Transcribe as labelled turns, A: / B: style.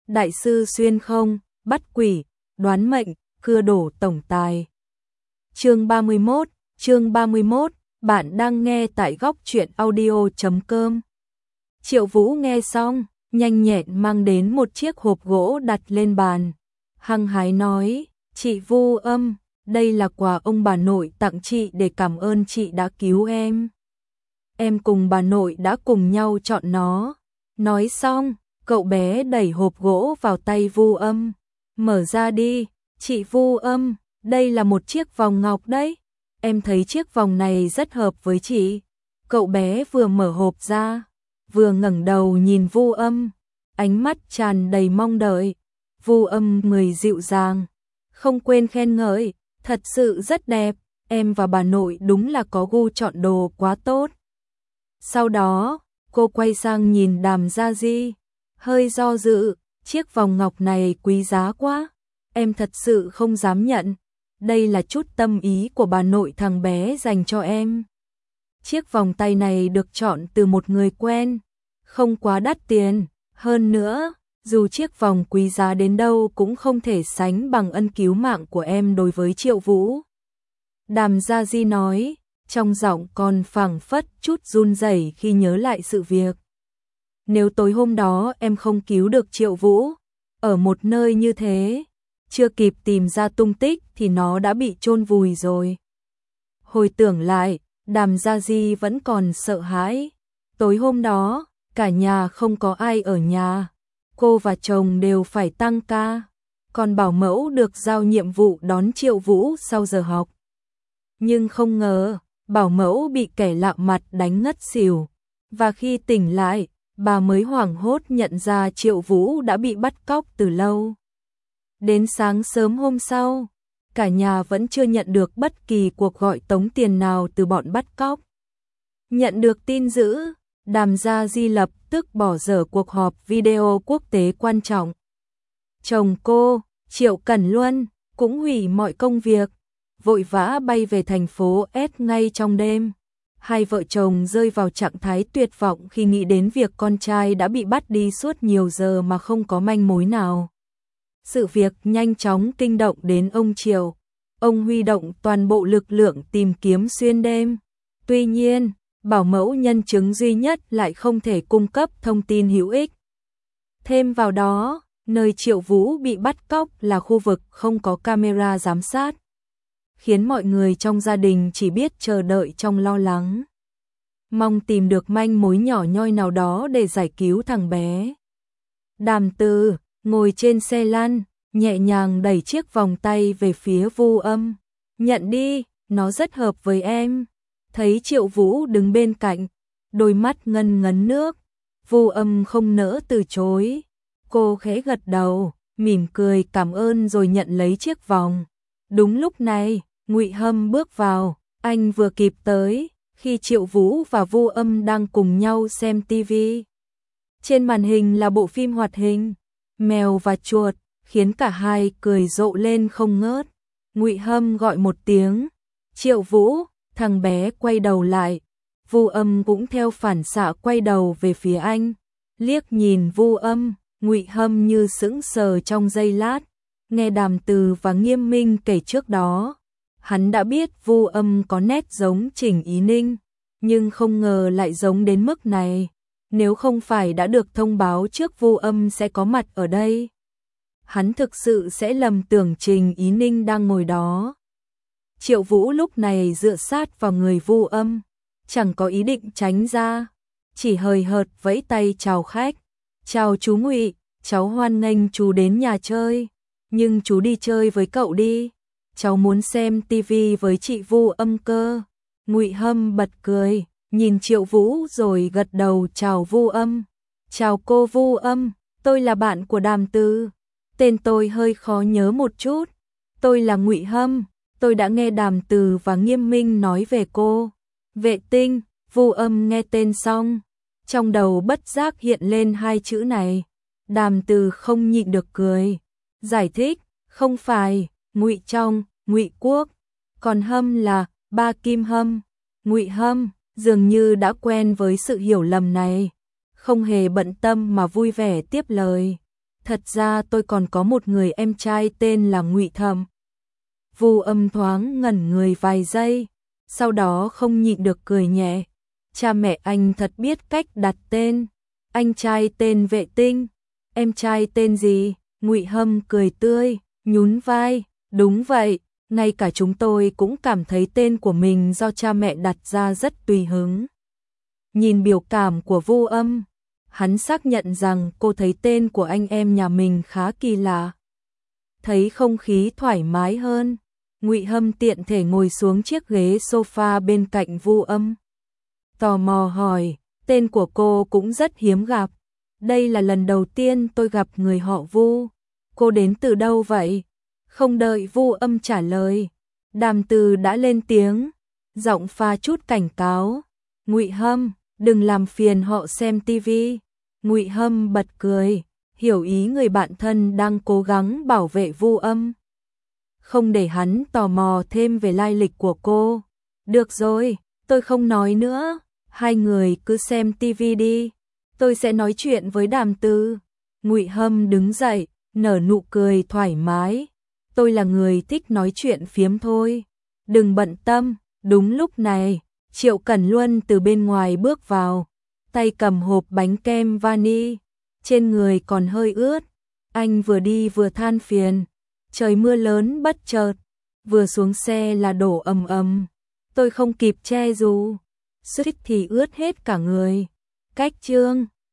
A: đại sư xuyên không, bắt quỷ, đoán mệnh, cưa đổ tổng tài. Chương 31, bạn đang nghe tại góc truyện audio.com. Triệu Vũ nghe xong, nhanh nhẹn mang đến một chiếc hộp gỗ đặt lên bàn. Hăng hái nói, chị Vu Âm, đây là quà ông bà nội tặng chị để cảm ơn chị đã cứu em. Em cùng bà nội đã cùng nhau chọn nó. Nói xong, cậu bé đẩy hộp gỗ vào tay Vu Âm. Mở ra đi, chị Vu Âm, đây là một chiếc vòng ngọc đấy. Em thấy chiếc vòng này rất hợp với chị. Cậu bé vừa mở hộp ra, vừa ngẩng đầu nhìn Vu Âm, ánh mắt tràn đầy mong đợi. Vu Âm người dịu dàng, không quên khen ngợi, thật sự rất đẹp, em và bà nội đúng là có gu chọn đồ quá tốt. Sau đó, cô quay sang nhìn Đàm Gia Di, hơi do dự, chiếc vòng ngọc này quý giá quá, em thật sự không dám nhận. Đây là chút tâm ý của bà nội thằng bé dành cho em. Chiếc vòng tay này được chọn từ một người quen, không quá đắt tiền, hơn nữa, dù chiếc vòng quý giá đến đâu cũng không thể sánh bằng ân cứu mạng của em đối với Triệu Vũ. Đàm Gia Di nói, trong giọng còn phảng phất chút run rẩy khi nhớ lại sự việc. Nếu tối hôm đó em không cứu được Triệu Vũ, ở một nơi như thế, chưa kịp tìm ra tung tích thì nó đã bị chôn vùi rồi. Hồi tưởng lại, Đàm Gia Di vẫn còn sợ hãi. Tối hôm đó, cả nhà không có ai ở nhà. Cô và chồng đều phải tăng ca. Còn bảo mẫu được giao nhiệm vụ đón Triệu Vũ sau giờ học. Nhưng không ngờ, bảo mẫu bị kẻ lạ mặt đánh ngất xỉu. Và khi tỉnh lại, bà mới hoảng hốt nhận ra Triệu Vũ đã bị bắt cóc từ lâu. Đến sáng sớm hôm sau, cả nhà vẫn chưa nhận được bất kỳ cuộc gọi tống tiền nào từ bọn bắt cóc. Nhận được tin dữ, Đàm Gia Di lập tức bỏ dở cuộc họp video quốc tế quan trọng. Chồng cô, Triệu Cẩn Luân, cũng hủy mọi công việc, vội vã bay về thành phố S ngay trong đêm. Hai vợ chồng rơi vào trạng thái tuyệt vọng khi nghĩ đến việc con trai đã bị bắt đi suốt nhiều giờ mà không có manh mối nào. Sự việc nhanh chóng kinh động đến ông Triệu. Ông huy động toàn bộ lực lượng tìm kiếm xuyên đêm. Tuy nhiên, bảo mẫu nhân chứng duy nhất lại không thể cung cấp thông tin hữu ích. Thêm vào đó, nơi Triệu Vũ bị bắt cóc là khu vực không có camera giám sát, khiến mọi người trong gia đình chỉ biết chờ đợi trong lo lắng, mong tìm được manh mối nhỏ nhoi nào đó để giải cứu thằng bé. Đàm Từ ngồi trên xe lăn, nhẹ nhàng đẩy chiếc vòng tay về phía Vu Âm. Nhận đi, nó rất hợp với em. Thấy Triệu Vũ đứng bên cạnh, đôi mắt ngân ngấn nước. Vu Âm không nỡ từ chối. Cô khẽ gật đầu, mỉm cười cảm ơn rồi nhận lấy chiếc vòng. Đúng lúc này, Ngụy Hâm bước vào, anh vừa kịp tới khi Triệu Vũ và Vu Âm đang cùng nhau xem TV. Trên màn hình là bộ phim hoạt hình Mèo và Chuột, khiến cả hai cười rộ lên không ngớt. Ngụy Hâm gọi một tiếng, Triệu Vũ, thằng bé quay đầu lại. Vu Âm cũng theo phản xạ quay đầu về phía anh. Liếc nhìn Vu Âm, Ngụy Hâm như sững sờ trong giây lát. Nghe Đàm Từ và Nghiêm Minh kể trước đó, hắn đã biết Vu Âm có nét giống Trình Ý Ninh, nhưng không ngờ lại giống đến mức này. Nếu không phải đã được thông báo trước Vu Âm sẽ có mặt ở đây, hắn thực sự sẽ lầm tưởng Trình Ý Ninh đang ngồi đó. Triệu Vũ lúc này dựa sát vào người Vu Âm, chẳng có ý định tránh ra, chỉ hời hợt vẫy tay chào khách. Chào chú Ngụy, cháu hoan nghênh chú đến nhà chơi, nhưng chú đi chơi với cậu đi, cháu muốn xem tivi với chị Vu Âm cơ. Ngụy Hâm bật cười, nhìn Triệu Vũ rồi gật đầu chào Vu Âm. Chào cô Vu Âm, tôi là bạn của Đàm Từ. Tên tôi hơi khó nhớ một chút. Tôi là Ngụy Hâm, tôi đã nghe Đàm Từ và Nghiêm Minh nói về cô. Vệ tinh, Vu Âm nghe tên xong, trong đầu bất giác hiện lên hai chữ này. Đàm Từ không nhịn được cười, giải thích, không phải, Ngụy Trong, Ngụy Quốc, còn Hâm là ba Kim Hâm. Ngụy Hâm dường như đã quen với sự hiểu lầm này, không hề bận tâm mà vui vẻ tiếp lời. Thật ra tôi còn có một người em trai tên là Ngụy Thẩm. Vu Âm thoáng ngẩn người vài giây, sau đó không nhịn được cười nhẹ. Cha mẹ anh thật biết cách đặt tên. Anh trai tên Vệ Tinh, em trai tên gì? Ngụy Hâm cười tươi, nhún vai, đúng vậy, ngay cả chúng tôi cũng cảm thấy tên của mình do cha mẹ đặt ra rất tùy hứng. Nhìn biểu cảm của Vu Âm, hắn xác nhận rằng cô thấy tên của anh em nhà mình khá kỳ lạ. Thấy không khí thoải mái hơn, Ngụy Hâm tiện thể ngồi xuống chiếc ghế sofa bên cạnh Vu Âm. Tò mò hỏi, tên của cô cũng rất hiếm gặp. Đây là lần đầu tiên tôi gặp người họ Vu. Cô đến từ đâu vậy? Không đợi Vu Âm trả lời, Đàm Từ đã lên tiếng, giọng pha chút cảnh cáo. Ngụy Hâm, đừng làm phiền họ xem tivi. Ngụy Hâm bật cười, hiểu ý người bạn thân đang cố gắng bảo vệ Vu Âm, không để hắn tò mò thêm về lai lịch của cô. Được rồi, tôi không nói nữa, hai người cứ xem tivi đi, tôi sẽ nói chuyện với Đàm Từ. Ngụy Hâm đứng dậy, nở nụ cười thoải mái. Tôi là người thích nói chuyện phiếm thôi, đừng bận tâm. Đúng lúc này, Triệu Cẩn Luân từ bên ngoài bước vào, tay cầm hộp bánh kem vani, trên người còn hơi ướt. Anh vừa đi vừa than phiền, trời mưa lớn bất chợt, vừa xuống xe là đổ ầm ầm. Tôi không kịp che dù, suýt thì ướt hết cả người. Cách chương